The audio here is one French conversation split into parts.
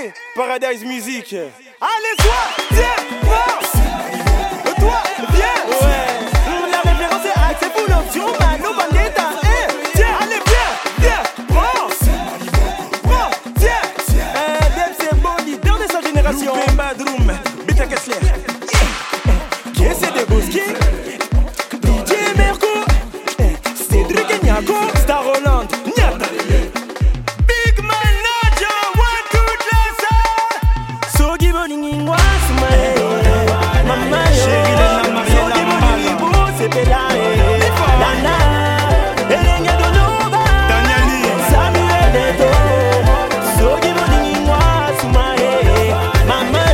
Paradise Music. Allez, toi, tiens, prends. Toi, viens. Ouais. La référence est Axel pour l'option. Mano Bandeta. Tiens, allez, viens. Prends. Tiens. Deb, c'est bon leader de sa génération. Loupé Badroum. Beta Kessler. Qui est des Boski? DJ Merco. Cédric Nyako. Star Roland. Nyata. Big Manager. One, two, three, so give on in one. Mama, chérie, la Mariela Mala. C'est Bella. Lana. Elenia Donova. Danieli. Samuel Eto. So give on in one. Mama,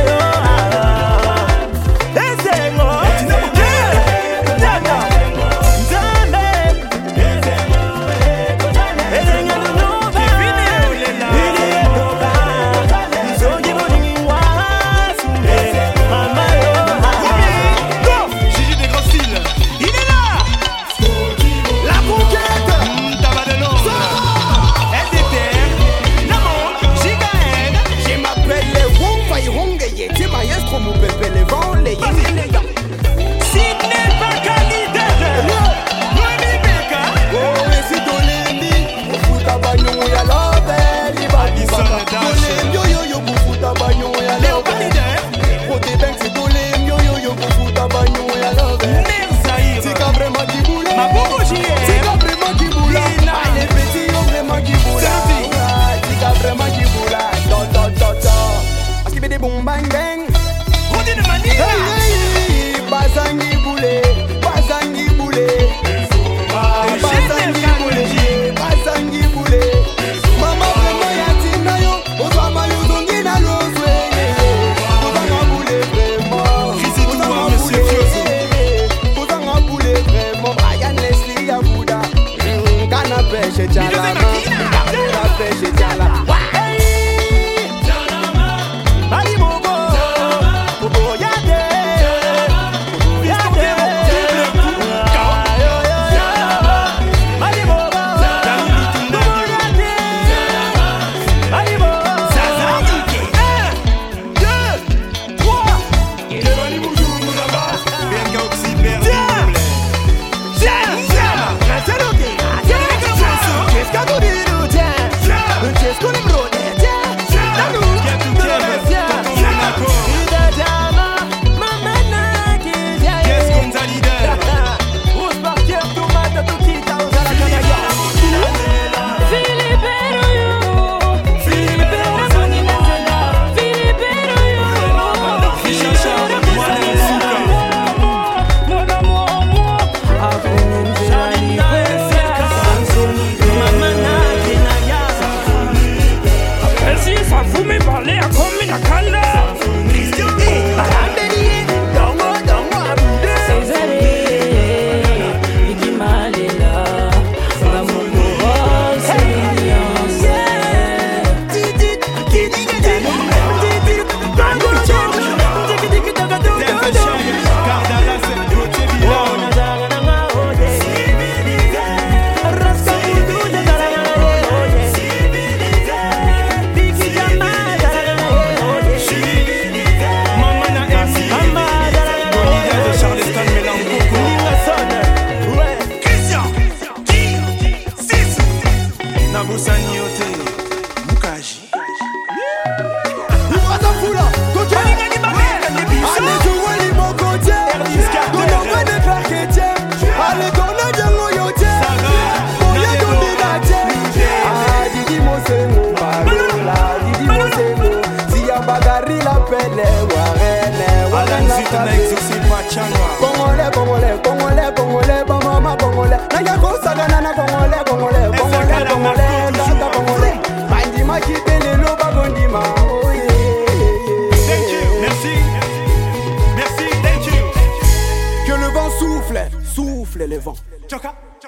boom bang bang. Hey, Bazangi boule, Bazangi boule. Bazangi boule. Mama vraiment yatina yo, ozama yo zongi na lozwe. Ozanga boule vraiment. Ozanga boule vraiment. Brian Leslie ya Bouddha. Kana pêche chala. Kana pêche chala. Souffle le vent.